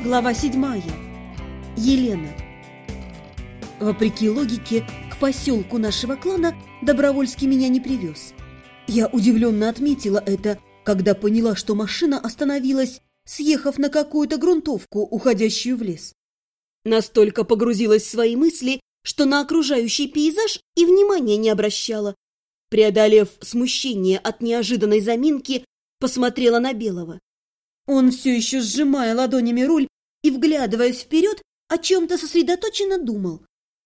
Глава 7. Елена. Вопреки логике, к поселку нашего клана Добровольский меня не привез. Я удивленно отметила это, когда поняла, что машина остановилась, съехав на какую-то грунтовку, уходящую в лес. Настолько погрузилась в свои мысли, что на окружающий пейзаж и внимания не обращала. Преодолев смущение от неожиданной заминки, посмотрела на Белого. Он, все еще сжимая ладонями руль и вглядываясь вперед, о чем-то сосредоточенно думал.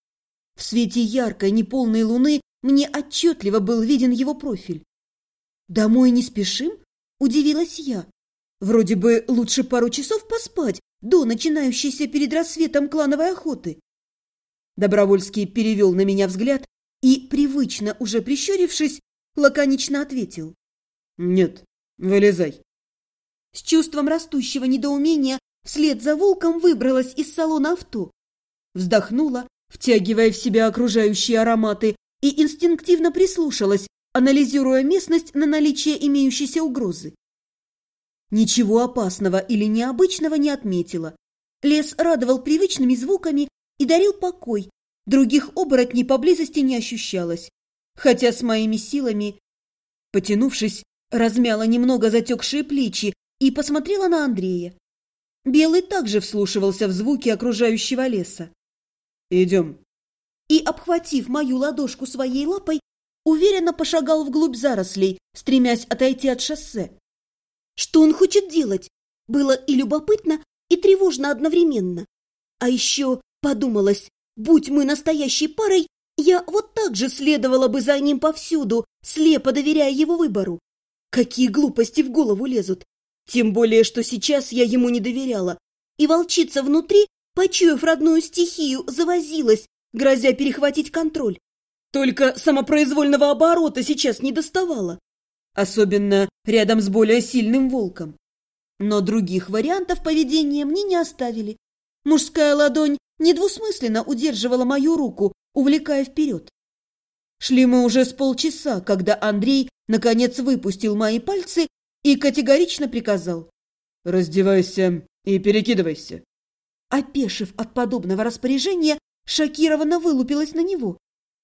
В свете яркой неполной луны мне отчетливо был виден его профиль. «Домой не спешим?» – удивилась я. «Вроде бы лучше пару часов поспать до начинающейся перед рассветом клановой охоты». Добровольский перевел на меня взгляд и, привычно уже прищурившись, лаконично ответил: «Нет, вылезай». С чувством растущего недоумения вслед за волком выбралась из салона авто. Вздохнула, втягивая в себя окружающие ароматы, и инстинктивно прислушалась, анализируя местность на наличие имеющейся угрозы. Ничего опасного или необычного не отметила. Лес радовал привычными звуками и дарил покой. Других оборотней поблизости не ощущалось. Хотя с моими силами... Потянувшись, размяла немного затекшие плечи и посмотрела на Андрея. Белый также вслушивался в звуки окружающего леса. «Идем». И, обхватив мою ладошку своей лапой, уверенно пошагал вглубь зарослей, стремясь отойти от шоссе. Что он хочет делать? Было и любопытно, и тревожно одновременно. А еще подумалось, будь мы настоящей парой, я вот так же следовала бы за ним повсюду, слепо доверяя его выбору. Какие глупости в голову лезут! Тем более, что сейчас я ему не доверяла, и волчица внутри, почуяв родную стихию, завозилась, грозя перехватить контроль. Только самопроизвольного оборота сейчас не доставало, особенно рядом с более сильным волком. Но других вариантов поведения мне не оставили. Мужская ладонь недвусмысленно удерживала мою руку, увлекая вперед. Шли мы уже с полчаса, когда Андрей наконец выпустил мои пальцы и категорично приказал: «Раздевайся и перекидывайся». Опешив от подобного распоряжения, шокированно вылупилась на него.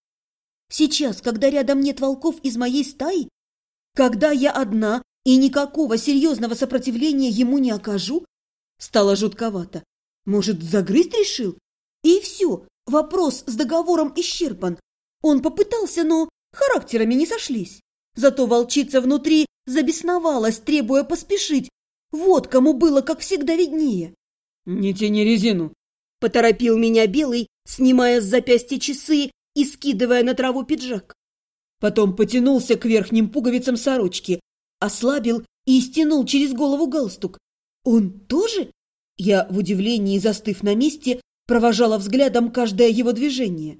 Сейчас, когда рядом нет волков из моей стаи, когда я одна и никакого серьезного сопротивления ему не окажу, стало жутковато. Может, загрызть решил? И все, вопрос с договором исчерпан. Он попытался, но характерами не сошлись. Зато волчица внутри забесновалась, требуя поспешить. Вот кому было, как всегда, виднее. «Не тяни резину», – поторопил меня Белый, снимая с запястья часы и скидывая на траву пиджак. Потом потянулся к верхним пуговицам сорочки, ослабил и стянул через голову галстук. «Он тоже?» Я, в удивлении застыв на месте, провожала взглядом каждое его движение.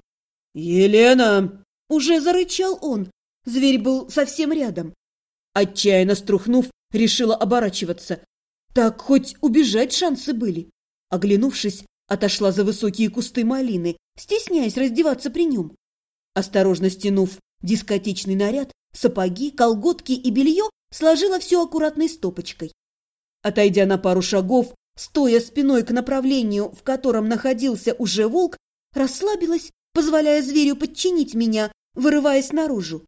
«Елена!» – уже зарычал он. Зверь был совсем рядом. Отчаянно струхнув, решила оборачиваться. Так хоть убежать шансы были. Оглянувшись, отошла за высокие кусты малины, стесняясь раздеваться при нем. Осторожно стянув дискотечный наряд, сапоги, колготки и белье, сложила все аккуратной стопочкой. Отойдя на пару шагов, стоя спиной к направлению, в котором находился уже волк, расслабилась, позволяя зверю подчинить меня, вырываясь наружу.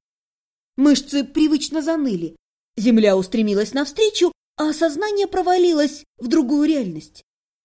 Мышцы привычно заныли. Земля устремилась навстречу, а сознание провалилось в другую реальность.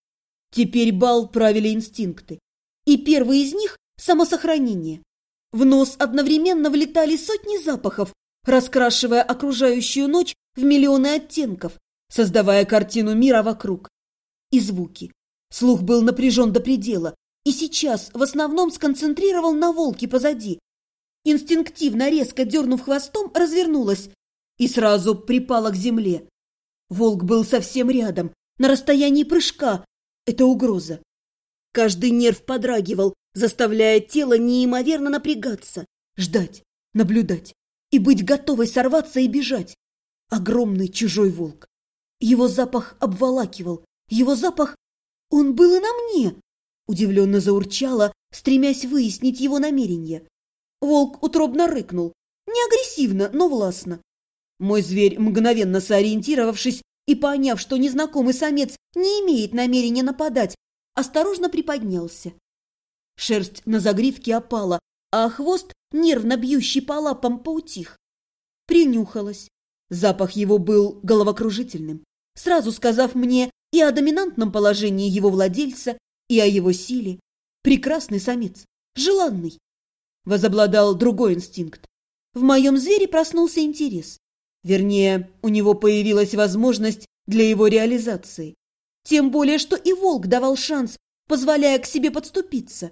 Теперь бал правили инстинкты. И первый из них – самосохранение. В нос одновременно влетали сотни запахов, раскрашивая окружающую ночь в миллионы оттенков, создавая картину мира вокруг. И звуки. Слух был напряжен до предела, и сейчас в основном сконцентрировал на волке позади. Инстинктивно резко дернув хвостом, развернулась и сразу припала к земле. Волк был совсем рядом, на расстоянии прыжка. Это угроза. Каждый нерв подрагивал, заставляя тело неимоверно напрягаться, ждать, наблюдать и быть готовой сорваться и бежать. Огромный чужой волк. Его запах обволакивал, его запах... Он был и на мне. Удивленно заурчала, стремясь выяснить его намерения. Волк утробно рыкнул, не агрессивно, но властно. Мой зверь, мгновенно сориентировавшись, и, поняв, что незнакомый самец не имеет намерения нападать, осторожно приподнялся. Шерсть на загривке опала, а хвост, нервно бьющий по лапам, поутих. Принюхалась. Запах его был головокружительным, сразу сказав мне и о доминантном положении его владельца, и о его силе. Прекрасный самец, желанный. Возобладал другой инстинкт. В моем звере проснулся интерес. Вернее, у него появилась возможность для его реализации. Тем более, что и волк давал шанс, позволяя к себе подступиться.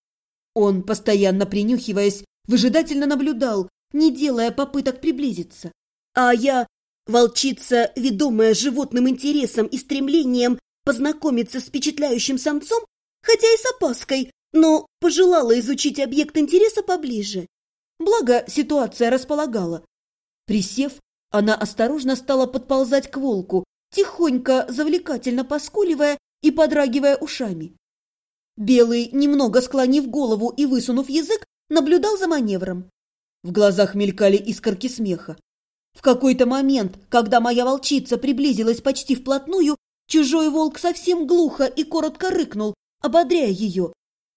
Он, постоянно принюхиваясь, выжидательно наблюдал, не делая попыток приблизиться. А я, волчица, ведомая животным интересом и стремлением познакомиться с впечатляющим самцом, хотя и с опаской, но пожелала изучить объект интереса поближе. Благо, ситуация располагала. Присев, она осторожно стала подползать к волку, тихонько, завлекательно поскуливая и подрагивая ушами. Белый, немного склонив голову и высунув язык, наблюдал за маневром. В глазах мелькали искорки смеха. В какой-то момент, когда моя волчица приблизилась почти вплотную, чужой волк совсем глухо и коротко рыкнул, ободряя ее.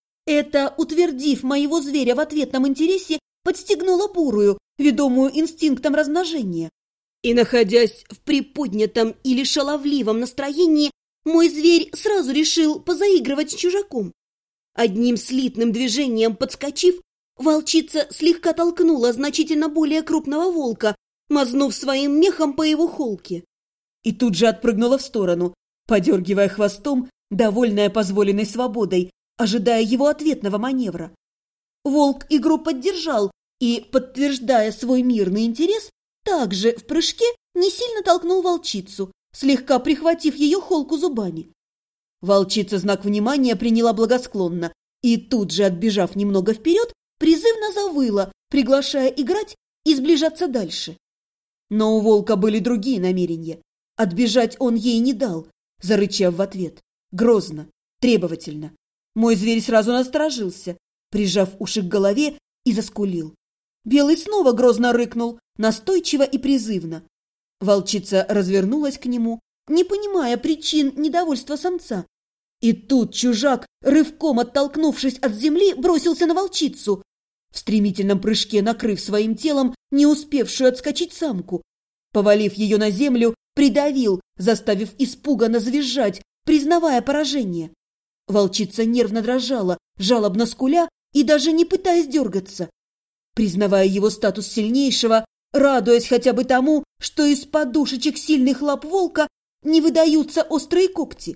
Это, утвердив моего зверя в ответном интересе, подстегнуло бурую, ведомую инстинктом размножения. И, находясь в приподнятом или шаловливом настроении, мой зверь сразу решил позаигрывать с чужаком. Одним слитным движением подскочив, волчица слегка толкнула значительно более крупного волка, мазнув своим мехом по его холке. И тут же отпрыгнула в сторону, подергивая хвостом, довольная позволенной свободой, ожидая его ответного маневра. Волк игру поддержал и, подтверждая свой мирный интерес, также в прыжке не сильно толкнул волчицу, слегка прихватив ее холку зубами. Волчица знак внимания приняла благосклонно и тут же, отбежав немного вперед, призывно завыла, приглашая играть и сближаться дальше. Но у волка были другие намерения. Отбежать он ей не дал, зарычав в ответ. Грозно, требовательно. Мой зверь сразу насторожился, прижав уши к голове, и заскулил. Белый снова грозно рыкнул, настойчиво и призывно. Волчица развернулась к нему, не понимая причин недовольства самца. И тут чужак, рывком оттолкнувшись от земли, бросился на волчицу, в стремительном прыжке накрыв своим телом не успевшую отскочить самку. Повалив ее на землю, придавил, заставив испуганно завизжать, признавая поражение. Волчица нервно дрожала, жалобно скуля и даже не пытаясь дергаться. Признавая его статус сильнейшего, радуясь хотя бы тому, что из подушечек сильных лап волка не выдаются острые когти.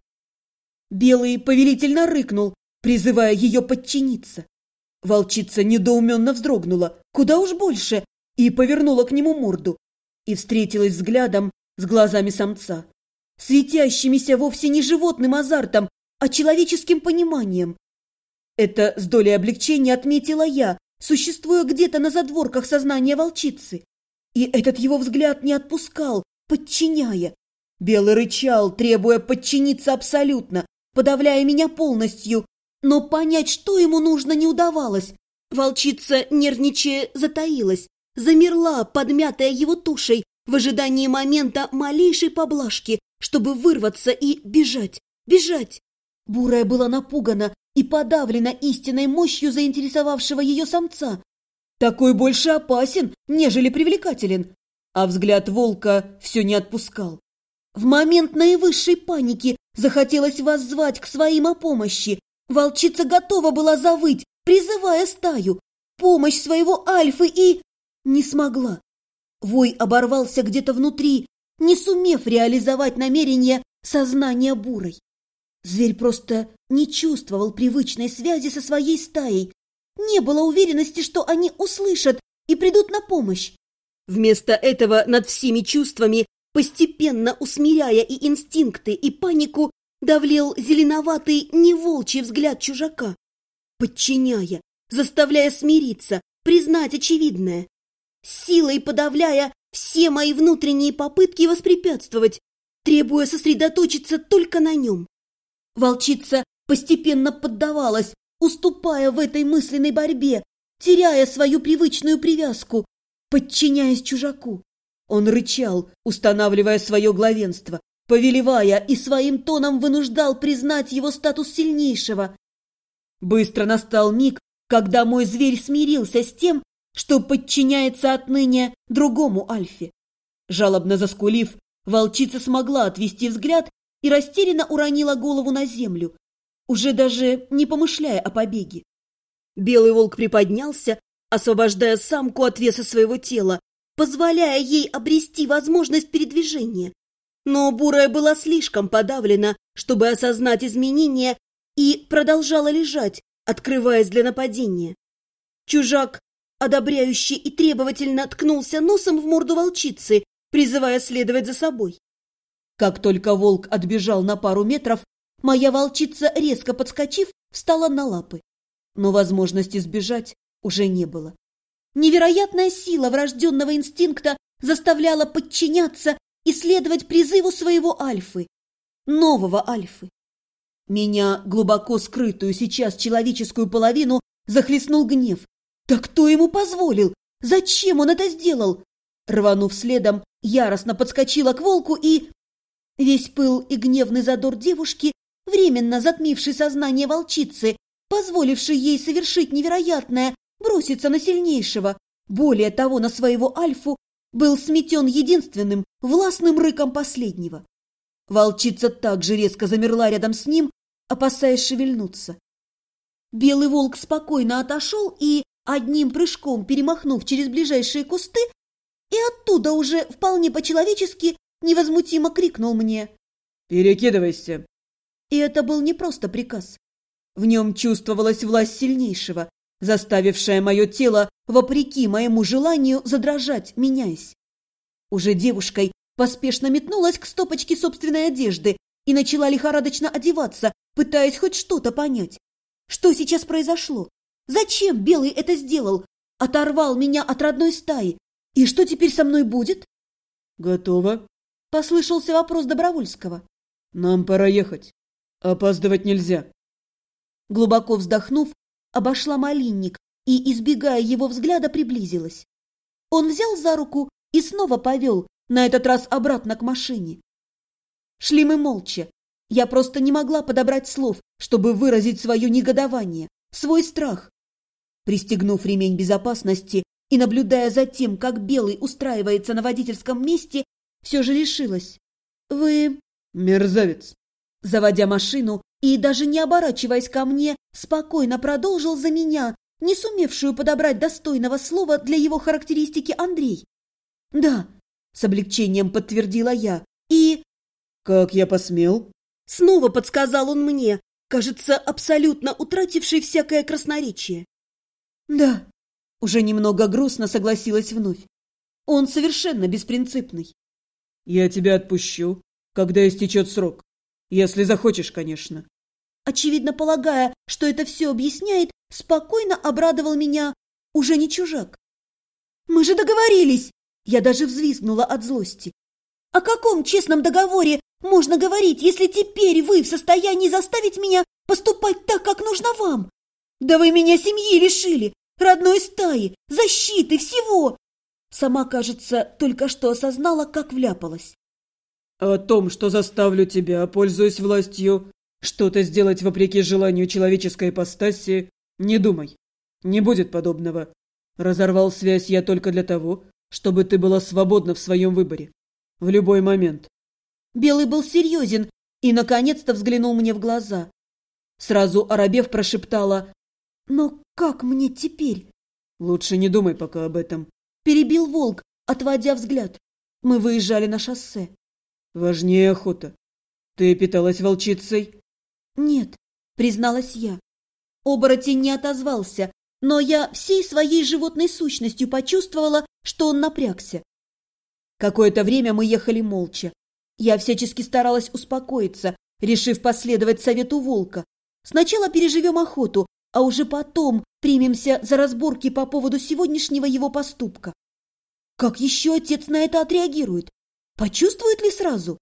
Белый повелительно рыкнул, призывая ее подчиниться. Волчица недоуменно вздрогнула, куда уж больше, и повернула к нему морду, и встретилась взглядом с глазами самца, светящимися вовсе не животным азартом, а человеческим пониманием. Это с долей облегчения отметила я, существуя где-то на задворках сознания волчицы. И этот его взгляд не отпускал, подчиняя. Белый рычал, требуя подчиниться абсолютно, подавляя меня полностью, но понять, что ему нужно, не удавалось. Волчица, нервничая, затаилась, замерла, подмятая его тушей, в ожидании момента малейшей поблажки, чтобы вырваться и бежать, бежать. Бурая была напугана и подавлена истинной мощью заинтересовавшего ее самца. Такой больше опасен, нежели привлекателен. А взгляд волка все не отпускал. В момент наивысшей паники захотелось воззвать к своим о помощи. Волчица готова была завыть, призывая стаю. Помощь своего альфы и... не смогла. Вой оборвался где-то внутри, не сумев реализовать намерение сознания бурой. Зверь просто не чувствовал привычной связи со своей стаей. Не было уверенности, что они услышат и придут на помощь. Вместо этого над всеми чувствами, постепенно усмиряя и инстинкты, и панику, давлел зеленоватый неволчий взгляд чужака, подчиняя, заставляя смириться, признать очевидное, силой подавляя все мои внутренние попытки воспрепятствовать, требуя сосредоточиться только на нем. Волчица постепенно поддавалась, уступая в этой мысленной борьбе, теряя свою привычную привязку, подчиняясь чужаку. Он рычал, устанавливая свое главенство, повелевая и своим тоном вынуждал признать его статус сильнейшего. Быстро настал миг, когда мой зверь смирился с тем, что подчиняется отныне другому альфе. Жалобно заскулив, волчица смогла отвести взгляд и растерянно уронила голову на землю, уже даже не помышляя о побеге. Белый волк приподнялся, освобождая самку от веса своего тела, позволяя ей обрести возможность передвижения. Но бурая была слишком подавлена, чтобы осознать изменения, и продолжала лежать, открываясь для нападения. Чужак, одобряюще и требовательно, ткнулся носом в морду волчицы, призывая следовать за собой. Как только волк отбежал на пару метров, моя волчица, резко подскочив, встала на лапы. Но возможности сбежать уже не было. Невероятная сила врожденного инстинкта заставляла подчиняться и следовать призыву своего альфы, нового альфы. Меня, глубоко скрытую сейчас человеческую половину, захлестнул гнев. Да кто ему позволил? Зачем он это сделал? Рванув следом, яростно подскочила к волку и... Весь пыл и гневный задор девушки, временно затмивший сознание волчицы, позволивший ей совершить невероятное, броситься на сильнейшего, более того, на своего альфу, был сметен единственным, властным рыком последнего. Волчица также резко замерла рядом с ним, опасаясь шевельнуться. Белый волк спокойно отошел и, одним прыжком перемахнув через ближайшие кусты, и оттуда уже вполне по-человечески невозмутимо крикнул мне: «Перекидывайся!» И это был не просто приказ. В нем чувствовалась власть сильнейшего, заставившая мое тело, вопреки моему желанию, задрожать, меняясь. Уже девушкой поспешно метнулась к стопочке собственной одежды и начала лихорадочно одеваться, пытаясь хоть что-то понять. Что сейчас произошло? Зачем Белый это сделал? Оторвал меня от родной стаи. И что теперь со мной будет? «Готово?» — послышался вопрос Добровольского. «Нам пора ехать. Опаздывать нельзя». Глубоко вздохнув, обошла малинник и, избегая его взгляда, приблизилась. Он взял за руку и снова повел, на этот раз обратно к машине. Шли мы молча. Я просто не могла подобрать слов, чтобы выразить свое негодование, свой страх. Пристегнув ремень безопасности и наблюдая за тем, как Белый устраивается на водительском месте, все же решилась. «Вы...» «Мерзавец!» Заводя машину и даже не оборачиваясь ко мне, спокойно продолжил за меня, не сумевшую подобрать достойного слова для его характеристики, Андрей. «Да», — с облегчением подтвердила я, и... «Как я посмел?» Снова подсказал он мне, кажется, абсолютно утративший всякое красноречие. «Да», — уже немного грустно согласилась вновь. «Он совершенно беспринципный». «Я тебя отпущу, когда истечет срок. Если захочешь, конечно». Очевидно, полагая, что это все объясняет, спокойно обрадовал меня уже не чужак. «Мы же договорились!» Я даже взвизгнула от злости. «О каком честном договоре можно говорить, если теперь вы в состоянии заставить меня поступать так, как нужно вам? Да вы меня семьи лишили, родной стаи, защиты, всего!» Сама, кажется, только что осознала, как вляпалась. «О том, что заставлю тебя, пользуясь властью, что-то сделать вопреки желанию человеческой ипостаси, не думай. Не будет подобного. Разорвал связь я только для того, чтобы ты была свободна в своем выборе. В любой момент». Белый был серьезен и, наконец-то, взглянул мне в глаза. Сразу оробев прошептала: «Но как мне теперь?» «Лучше не думай пока об этом», — перебил волк, отводя взгляд. Мы выезжали на шоссе. «Важнее охота. Ты питалась волчицей?» «Нет», — призналась я. Оборотень не отозвался, но я всей своей животной сущностью почувствовала, что он напрягся. Какое-то время мы ехали молча. Я всячески старалась успокоиться, решив последовать совету волка. Сначала переживем охоту, а уже потом примемся за разборки по поводу сегодняшнего его поступка. Как еще отец на это отреагирует? Почувствует ли сразу?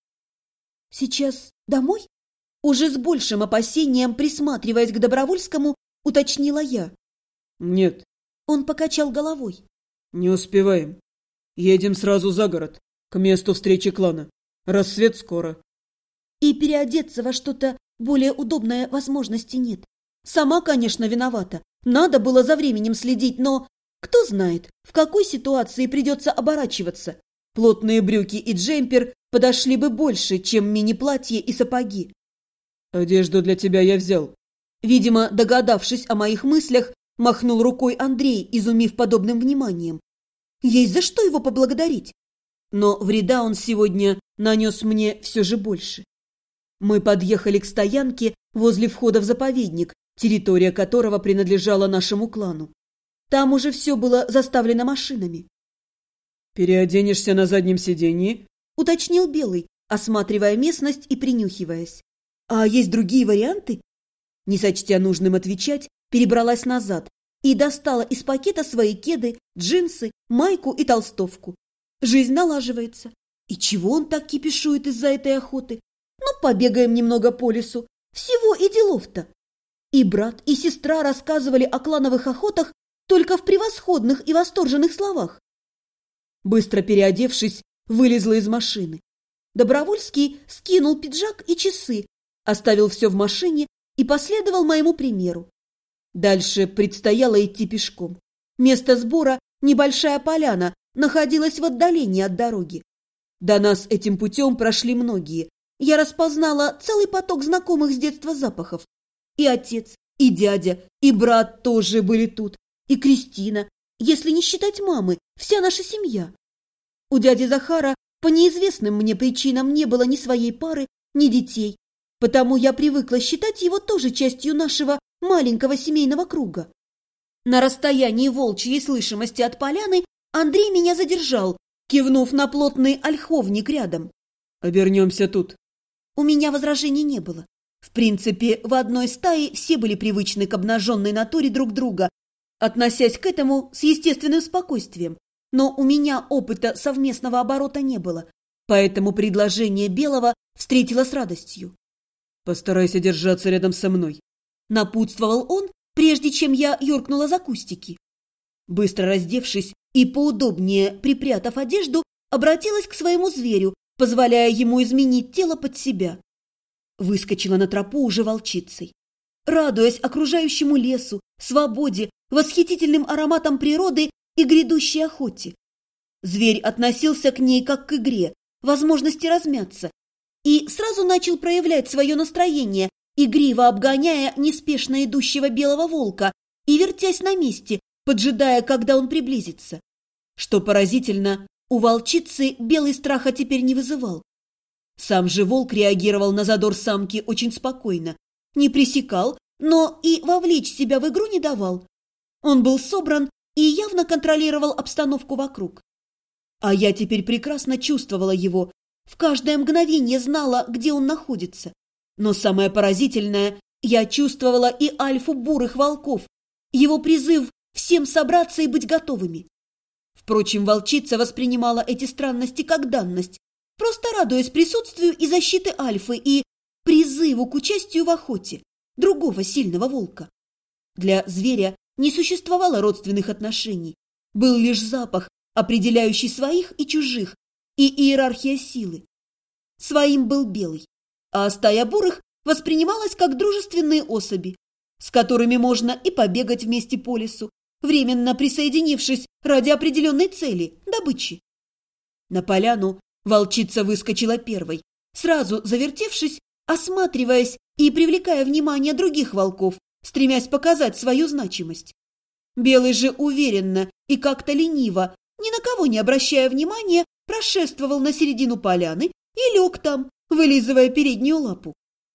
Сейчас домой? Уже с большим опасением, присматриваясь к Добровольскому, уточнила я. «Нет». Он покачал головой. «Не успеваем. Едем сразу за город, к месту встречи клана. Рассвет скоро. и переодеться во что-то более удобное возможности нет. Сама, конечно, виновата. Надо было за временем следить, но кто знает, в какой ситуации придется оборачиваться. Плотные брюки и джемпер подошли бы больше, чем мини-платье и сапоги. «Одежду для тебя я взял». Видимо, догадавшись о моих мыслях, махнул рукой Андрей, изумив подобным вниманием. Есть за что его поблагодарить. Но вреда он сегодня нанес мне все же больше. Мы подъехали к стоянке возле входа в заповедник, территория которого принадлежала нашему клану. Там уже все было заставлено машинами. «Переоденешься на заднем сиденье?» — уточнил Белый, осматривая местность и принюхиваясь. «А есть другие варианты?» Не сочтя нужным отвечать, перебралась назад и достала из пакета свои кеды, джинсы, майку и толстовку. Жизнь налаживается. И чего он так кипишует из-за этой охоты? Ну, побегаем немного по лесу. Всего и делов-то. И брат, и сестра рассказывали о клановых охотах только в превосходных и восторженных словах. Быстро переодевшись, вылезла из машины. Добровольский скинул пиджак и часы, оставил все в машине и последовал моему примеру. Дальше предстояло идти пешком. Место сбора, небольшая поляна, находилась в отдалении от дороги. До нас этим путем прошли многие. Я распознала целый поток знакомых с детства запахов. И отец, и дядя, и брат тоже были тут, и Кристина, если не считать мамы, вся наша семья. У дяди Захара по неизвестным мне причинам не было ни своей пары, ни детей, потому я привыкла считать его тоже частью нашего маленького семейного круга. На расстоянии волчьей слышимости от поляны Андрей меня задержал, кивнув на плотный ольховник рядом. «Обернемся тут». У меня возражений не было. В принципе, в одной стае все были привычны к обнаженной натуре друг друга, относясь к этому с естественным спокойствием. Но у меня опыта совместного оборота не было, поэтому предложение Белого встретила с радостью. «Постарайся держаться рядом со мной», — напутствовал он, прежде чем я юркнула за кустики. Быстро раздевшись и поудобнее припрятав одежду, обратилась к своему зверю, позволяя ему изменить тело под себя. Выскочила на тропу уже волчицей. Радуясь окружающему лесу, свободе, восхитительным ароматам природы и грядущей охоте. Зверь относился к ней как к игре, возможности размяться, и сразу начал проявлять свое настроение, игриво обгоняя неспешно идущего белого волка и вертясь на месте, поджидая, когда он приблизится. Что поразительно, у волчицы белый страха теперь не вызывал. Сам же волк реагировал на задор самки очень спокойно, не пресекал, но и вовлечь себя в игру не давал. Он был собран и явно контролировал обстановку вокруг. А я теперь прекрасно чувствовала его, в каждое мгновение знала, где он находится. Но самое поразительное, я чувствовала и альфу бурых волков, его призыв всем собраться и быть готовыми. Впрочем, волчица воспринимала эти странности как данность, просто радуясь присутствию и защиты альфы и призыву к участию в охоте другого сильного волка. Для зверя не существовало родственных отношений, был лишь запах, определяющий своих и чужих, и иерархия силы. Своим был белый, а стая бурых воспринималась как дружественные особи, с которыми можно и побегать вместе по лесу, временно присоединившись ради определенной цели – добычи. На поляну волчица выскочила первой, сразу завертевшись, осматриваясь и привлекая внимание других волков, стремясь показать свою значимость. Белый же уверенно и как-то лениво, ни на кого не обращая внимания, прошествовал на середину поляны и лег там, вылизывая переднюю лапу.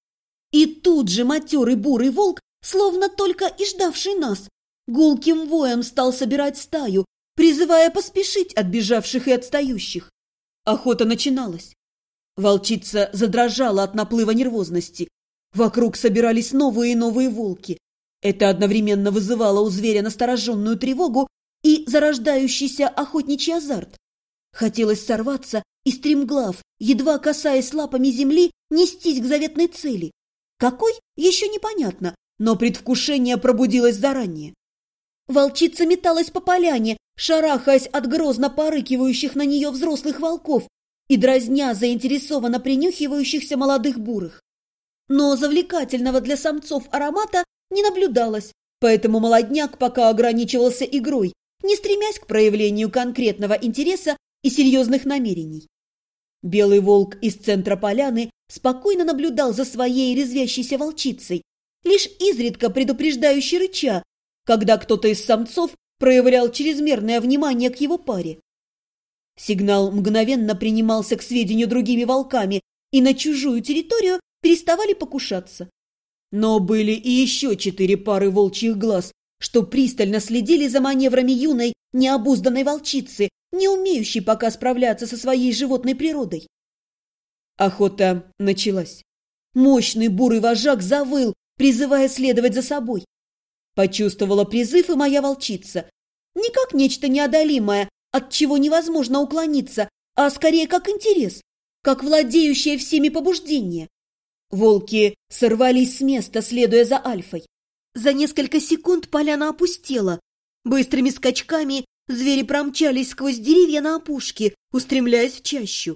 И тут же матерый бурый волк, словно только и ждавший нас, гулким воем стал собирать стаю, призывая поспешить отбежавших и отстающих. Охота начиналась. Волчица задрожала от наплыва нервозности. Вокруг собирались новые и новые волки. Это одновременно вызывало у зверя настороженную тревогу и зарождающийся охотничий азарт. Хотелось сорваться и стремглав, едва касаясь лапами земли, нестись к заветной цели. Какой, еще непонятно, но предвкушение пробудилось заранее. Волчица металась по поляне, шарахаясь от грозно порыкивающих на нее взрослых волков, и дразня заинтересованно принюхивающихся молодых бурых. Но завлекательного для самцов аромата не наблюдалось, поэтому молодняк пока ограничивался игрой, не стремясь к проявлению конкретного интереса и серьезных намерений. Белый волк из центра поляны спокойно наблюдал за своей резвящейся волчицей, лишь изредка предупреждающе рыча, когда кто-то из самцов проявлял чрезмерное внимание к его паре. Сигнал мгновенно принимался к сведению другими волками, и на чужую территорию переставали покушаться. Но были и еще 4 пары волчьих глаз, что пристально следили за маневрами юной, необузданной волчицы, не умеющей пока справляться со своей животной природой. Охота началась. Мощный бурый вожак завыл, призывая следовать за собой. Почувствовала призыв и моя волчица. Не как нечто неодолимое, от чего невозможно уклониться, а скорее как интерес, как владеющее всеми побуждение. Волки сорвались с места, следуя за Альфой. За несколько секунд поляна опустела. Быстрыми скачками звери промчались сквозь деревья на опушке, устремляясь в чащу.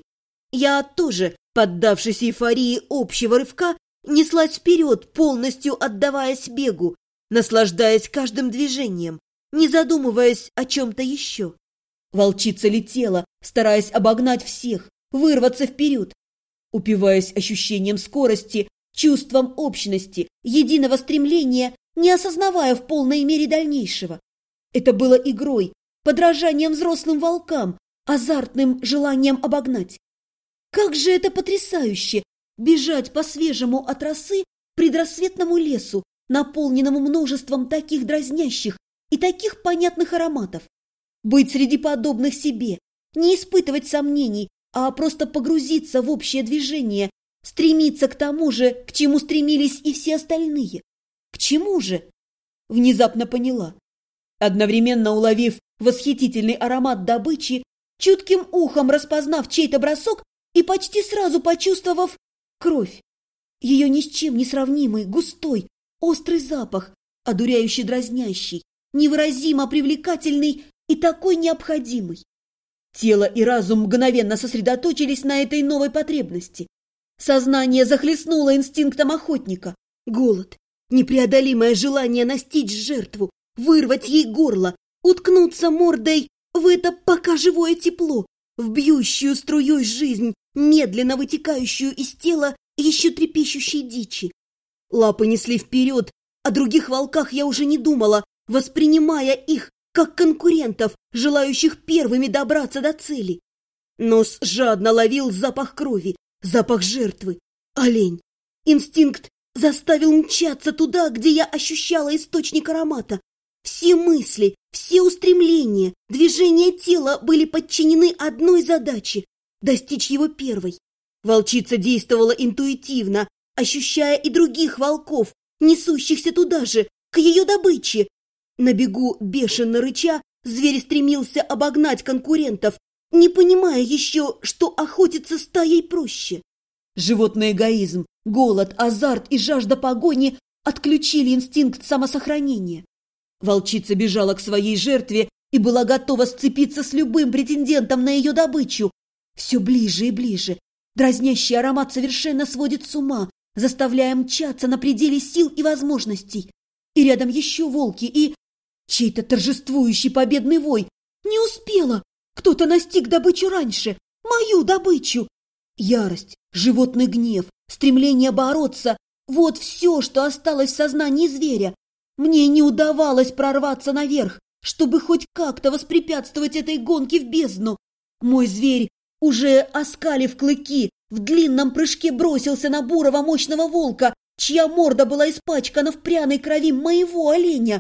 Я тоже, поддавшись эйфории общего рывка, неслась вперед, полностью отдаваясь бегу, наслаждаясь каждым движением, не задумываясь о чем-то еще. Волчица летела, стараясь обогнать всех, вырваться вперед, упиваясь ощущением скорости, чувством общности, единого стремления, не осознавая в полной мере дальнейшего. Это было игрой, подражанием взрослым волкам, азартным желанием обогнать. Как же это потрясающе – бежать по свежему от росы предрассветному лесу, наполненному множеством таких дразнящих и таких понятных ароматов. Быть среди подобных себе, не испытывать сомнений, а просто погрузиться в общее движение, стремиться к тому же, к чему стремились и все остальные. К чему же? Внезапно поняла. Одновременно уловив восхитительный аромат добычи, чутким ухом распознав чей-то бросок и почти сразу почувствовав кровь. Ее ни с чем не сравнимый, густой, острый запах, одуряющий дразнящий, невыразимо привлекательный и такой необходимый. Тело и разум мгновенно сосредоточились на этой новой потребности. Сознание захлестнуло инстинктом охотника. Голод, непреодолимое желание настичь жертву, вырвать ей горло, уткнуться мордой в это пока живое тепло, в бьющую струей жизнь, медленно вытекающую из тела еще трепещущей дичи. Лапы несли вперед, о других волках я уже не думала, воспринимая их как конкурентов, желающих первыми добраться до цели. Нос жадно ловил запах крови, запах жертвы. Олень. Инстинкт заставил мчаться туда, где я ощущала источник аромата. Все мысли, все устремления, движения тела были подчинены одной задаче – достичь его первой. Волчица действовала интуитивно, ощущая и других волков, несущихся туда же, к ее добыче. На бегу, бешено рыча, зверь стремился обогнать конкурентов, не понимая еще, что охотиться стаей проще. Животный эгоизм, голод, азарт и жажда погони отключили инстинкт самосохранения. Волчица бежала к своей жертве и была готова сцепиться с любым претендентом на ее добычу. Все ближе и ближе. Дразнящий аромат совершенно сводит с ума, заставляя мчаться на пределе сил и возможностей. И рядом еще волки, и чей-то торжествующий победный вой. Не успела! Кто-то настиг добычу раньше! Мою добычу! Ярость, животный гнев, стремление бороться – вот все, что осталось в сознании зверя. Мне не удавалось прорваться наверх, чтобы хоть как-то воспрепятствовать этой гонке в бездну. Мой зверь, уже оскалив клыки, в длинном прыжке бросился на бурого мощного волка, чья морда была испачкана в пряной крови моего оленя.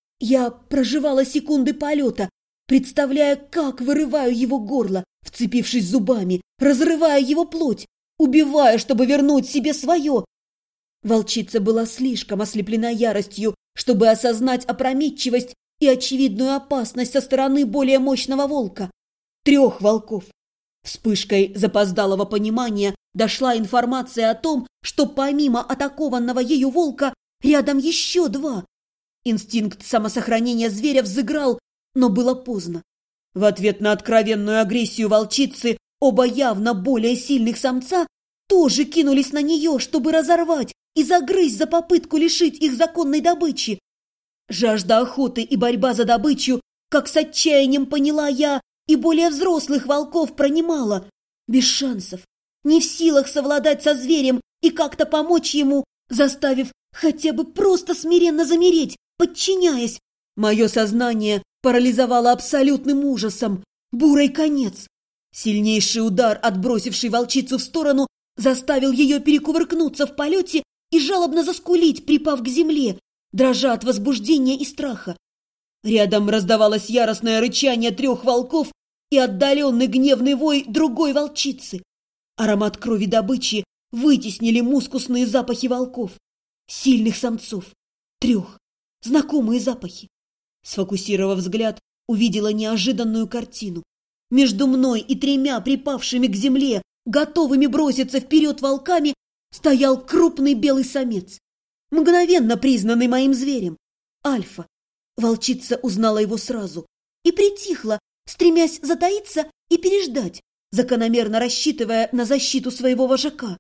Я проживала секунды полета, представляя, как вырываю его горло, вцепившись зубами, разрывая его плоть, убивая, чтобы вернуть себе свое. Волчица была слишком ослеплена яростью, чтобы осознать опрометчивость и очевидную опасность со стороны более мощного волка. 3 волков. Вспышкой запоздалого понимания дошла информация о том, что помимо атакованного ею волка рядом еще 2. Инстинкт самосохранения зверя взыграл, но было поздно. В ответ на откровенную агрессию волчицы Оба явно более сильных самца тоже кинулись на нее, чтобы разорвать и загрызть за попытку лишить их законной добычи. Жажда охоты и борьба за добычу, как с отчаянием поняла я, и более взрослых волков пронимала. Без шансов, не в силах совладать со зверем и как-то помочь ему, заставив хотя бы просто смиренно замереть, подчиняясь. Мое сознание парализовало абсолютным ужасом. Бурый конец. Сильнейший удар, отбросивший волчицу в сторону, заставил ее перекувыркнуться в полете и жалобно заскулить, припав к земле, дрожа от возбуждения и страха. Рядом раздавалось яростное рычание 3 волков и отдаленный гневный вой другой волчицы. Аромат крови добычи вытеснили мускусные запахи волков. Сильных самцов. 3. Знакомые запахи. Сфокусировав взгляд, увидела неожиданную картину. Между мной и 3 припавшими к земле, готовыми броситься вперед волками, стоял крупный белый самец, мгновенно признанный моим зверем. Альфа. Волчица узнала его сразу и притихла, стремясь затаиться и переждать, закономерно рассчитывая на защиту своего вожака.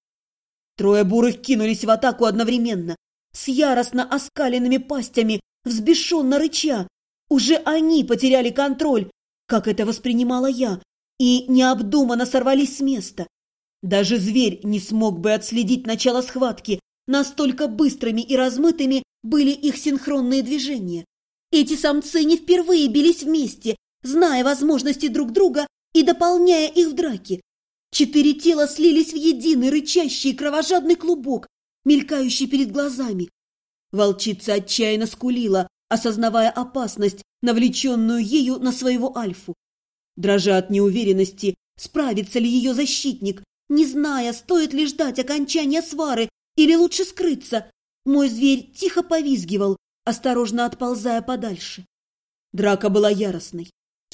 3 бурых кинулись в атаку одновременно, с яростно оскаленными пастями, взбешенно рыча. Уже они потеряли контроль, как это воспринимала я, и необдуманно сорвались с места. Даже зверь не смог бы отследить начало схватки, настолько быстрыми и размытыми были их синхронные движения. Эти самцы не впервые бились вместе, зная возможности друг друга и дополняя их в драке. 4 тела слились в единый рычащий кровожадный клубок, мелькающий перед глазами. Волчица отчаянно скулила, осознавая опасность, навлеченную ею на своего альфу. Дрожа от неуверенности, справится ли ее защитник, не зная, стоит ли ждать окончания свары или лучше скрыться, мой зверь тихо повизгивал, осторожно отползая подальше. Драка была яростной.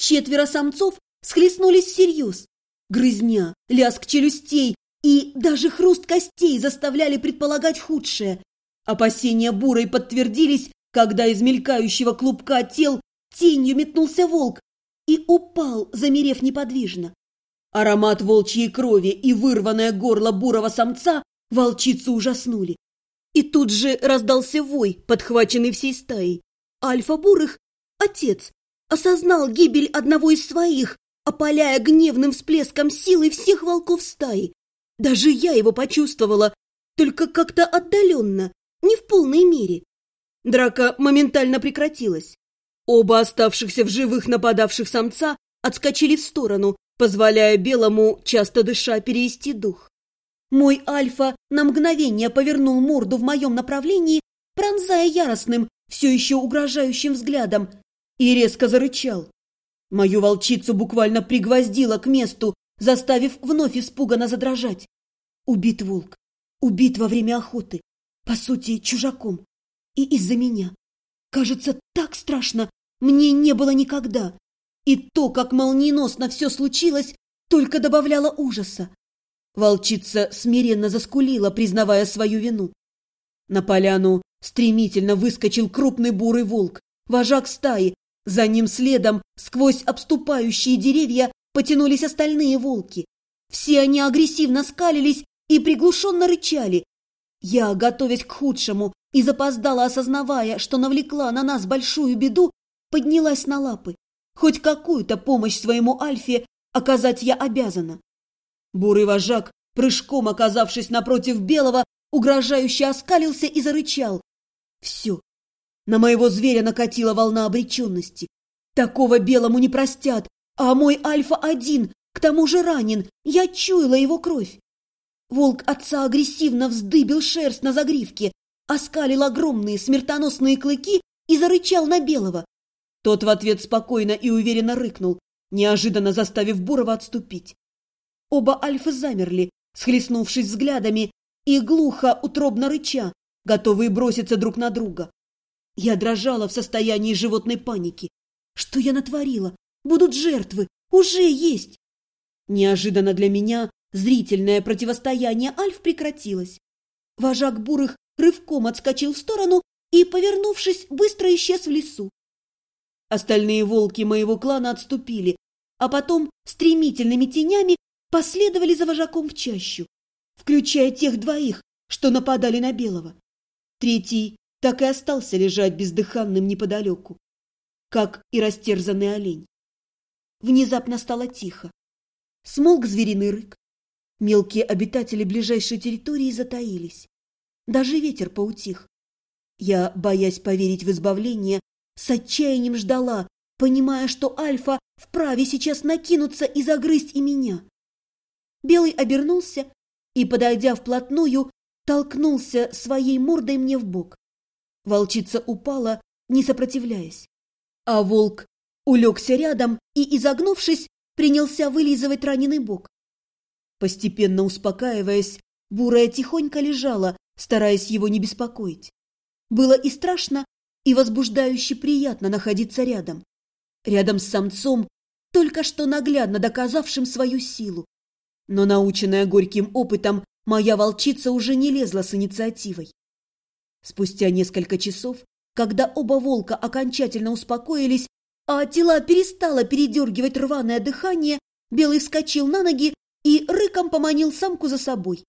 4 самцов схлестнулись всерьез. Грызня, лязг челюстей и даже хруст костей заставляли предполагать худшее. Опасения бурой подтвердились, когда из мелькающего клубка тел тенью метнулся волк и упал, замерев неподвижно. Аромат волчьей крови и вырванное горло бурого самца волчицу ужаснули. И тут же раздался вой, подхваченный всей стаей. Альфа бурых, отец, осознал гибель одного из своих, опаляя гневным всплеском силы всех волков стаи. Даже я его почувствовала, только как-то отдаленно, не в полной мере. Драка моментально прекратилась. Оба оставшихся в живых нападавших самца отскочили в сторону, позволяя белому, часто дыша, перевести дух. Мой альфа на мгновение повернул морду в моем направлении, пронзая яростным, все еще угрожающим взглядом, и резко зарычал. Мою волчицу буквально пригвоздило к месту, заставив вновь испуганно задрожать. Убит волк, убит во время охоты, по сути, чужаком. И из-за меня. Кажется, так страшно мне не было никогда. И то, как молниеносно все случилось, только добавляло ужаса. Волчица смиренно заскулила, признавая свою вину. На поляну стремительно выскочил крупный бурый волк, вожак стаи. За ним следом, сквозь обступающие деревья, потянулись остальные волки. Все они агрессивно скалились и приглушенно рычали. Я, готовясь к худшему и запоздала, осознавая, что навлекла на нас большую беду, поднялась на лапы. Хоть какую-то помощь своему Альфе оказать я обязана. Бурый вожак, прыжком оказавшись напротив белого, угрожающе оскалился и зарычал. Все. На моего зверя накатила волна обреченности. Такого белому не простят, а мой Альфа один, к тому же ранен, я чуяла его кровь. Волк отца агрессивно вздыбил шерсть на загривке, оскалил огромные смертоносные клыки и зарычал на белого. Тот в ответ спокойно и уверенно рыкнул, неожиданно заставив бурого отступить. Оба альфы замерли, схлестнувшись взглядами и глухо, утробно рыча, готовые броситься друг на друга. Я дрожала в состоянии животной паники. Что я натворила? Будут жертвы, уже есть. Неожиданно для меня зрительное противостояние альф прекратилось. Вожак бурых рывком отскочил в сторону и, повернувшись, быстро исчез в лесу. Остальные волки моего клана отступили, а потом стремительными тенями последовали за вожаком в чащу, включая тех двоих, что нападали на Белого. Третий так и остался лежать бездыханным неподалеку, как и растерзанный олень. Внезапно стало тихо. Смолк звериный рык. Мелкие обитатели ближайшей территории затаились. Даже ветер поутих. Я, боясь поверить в избавление, с отчаянием ждала, понимая, что Альфа вправе сейчас накинуться и загрызть и меня. Белый обернулся и, подойдя вплотную, толкнулся своей мордой мне в бок. Волчица упала, не сопротивляясь, а волк улегся рядом и, изогнувшись, принялся вылизывать раненый бок. Постепенно успокаиваясь, бурая тихонько лежала, стараясь его не беспокоить. Было и страшно, и возбуждающе приятно находиться рядом. Рядом с самцом, только что наглядно доказавшим свою силу. Но, наученная горьким опытом, моя волчица уже не лезла с инициативой. Спустя несколько часов, когда оба волка окончательно успокоились, а тела перестало передергивать рваное дыхание, Белый вскочил на ноги и рыком поманил самку за собой.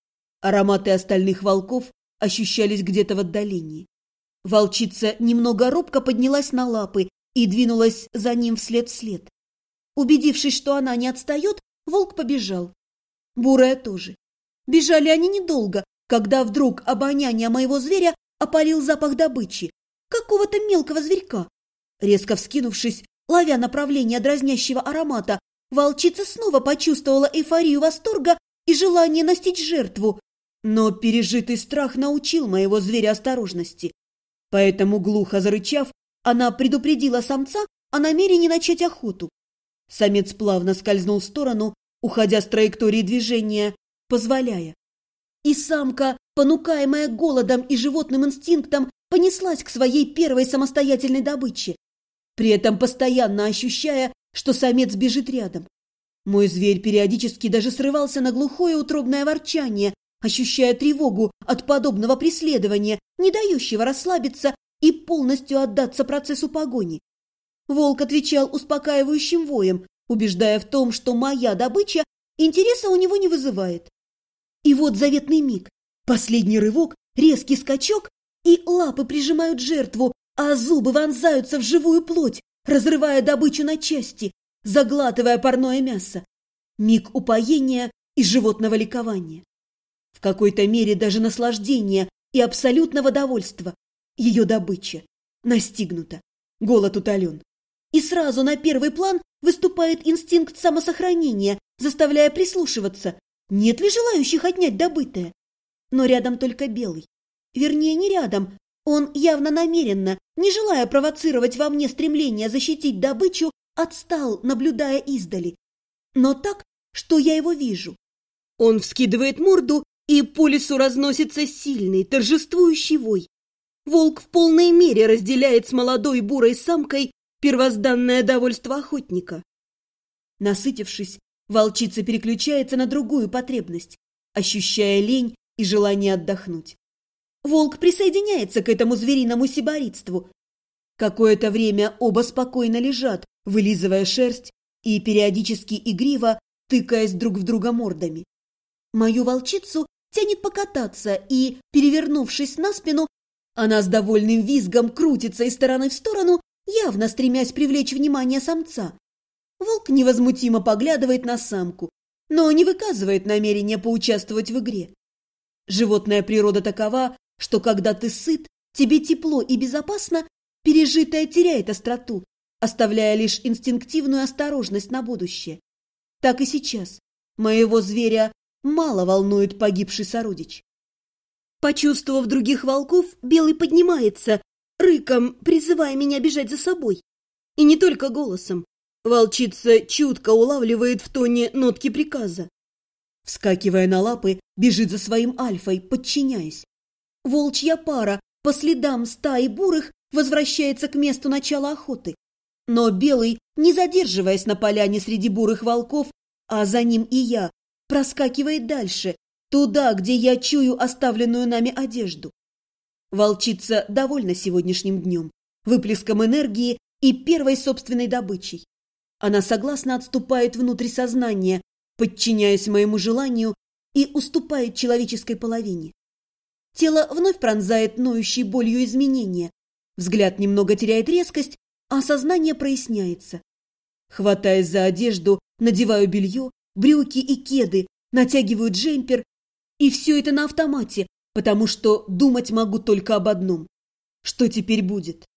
Ароматы остальных волков ощущались где-то в отдалении. Волчица немного робко поднялась на лапы и двинулась за ним вслед. Убедившись, что она не отстает, волк побежал. Бурая тоже. Бежали они недолго, когда вдруг обоняние моего зверя опалил запах добычи, какого-то мелкого зверька. Резко вскинувшись, ловя направление дразнящего аромата, волчица снова почувствовала эйфорию восторга и желание настичь жертву. Но пережитый страх научил моего зверя осторожности. Поэтому, глухо зарычав, она предупредила самца о намерении начать охоту. Самец плавно скользнул в сторону, уходя с траектории движения, позволяя. И самка, понукаемая голодом и животным инстинктом, понеслась к своей первой самостоятельной добыче, при этом постоянно ощущая, что самец бежит рядом. Мой зверь периодически даже срывался на глухое утробное ворчание, ощущая тревогу от подобного преследования, не дающего расслабиться и полностью отдаться процессу погони. Волк отвечал успокаивающим воем, убеждая в том, что моя добыча интереса у него не вызывает. И вот заветный миг, последний рывок, резкий скачок, и лапы прижимают жертву, а зубы вонзаются в живую плоть, разрывая добычу на части, заглатывая парное мясо. Миг упоения и животного ликования. В какой-то мере даже наслаждение и абсолютного довольства. Ее добыча настигнута, голод утолен. И сразу на первый план выступает инстинкт самосохранения, заставляя прислушиваться, нет ли желающих отнять добытое. Но рядом только Белый. Вернее, не рядом. Он явно намеренно, не желая провоцировать во мне стремление защитить добычу, отстал, наблюдая издали. Но так, что я его вижу. Он вскидывает морду, и по лесу разносится сильный, торжествующий вой. Волк в полной мере разделяет с молодой бурой самкой первозданное довольство охотника. Насытившись, волчица переключается на другую потребность, ощущая лень и желание отдохнуть. Волк присоединяется к этому звериному сиборитству. Какое-то время оба спокойно лежат, вылизывая шерсть и периодически игриво тыкаясь друг в друга мордами. Мою волчицу тянет покататься, и, перевернувшись на спину, она с довольным визгом крутится из стороны в сторону, явно стремясь привлечь внимание самца. Волк невозмутимо поглядывает на самку, но не выказывает намерения поучаствовать в игре. Животная природа такова, что когда ты сыт, тебе тепло и безопасно, пережитое теряет остроту, оставляя лишь инстинктивную осторожность на будущее. Так и сейчас моего зверя мало волнует погибший сородич. Почувствовав других волков, Белый поднимается, рыком призывая меня бежать за собой. И не только голосом. Волчица чутко улавливает в тоне нотки приказа. Вскакивая на лапы, бежит за своим альфой, подчиняясь. Волчья пара по следам стаи бурых возвращается к месту начала охоты. Но Белый, не задерживаясь на поляне среди бурых волков, а за ним и я, проскакивает дальше, туда, где я чую оставленную нами одежду. Волчица довольна сегодняшним днем, выплеском энергии и первой собственной добычей. Она согласно отступает внутрь сознания, подчиняясь моему желанию и уступает человеческой половине. Тело вновь пронзает ноющей болью изменения. Взгляд немного теряет резкость, а сознание проясняется. Хватаясь за одежду, надеваю белье, брюки и кеды, натягиваю джемпер, и все это на автомате, потому что думать могу только об одном. Что теперь будет?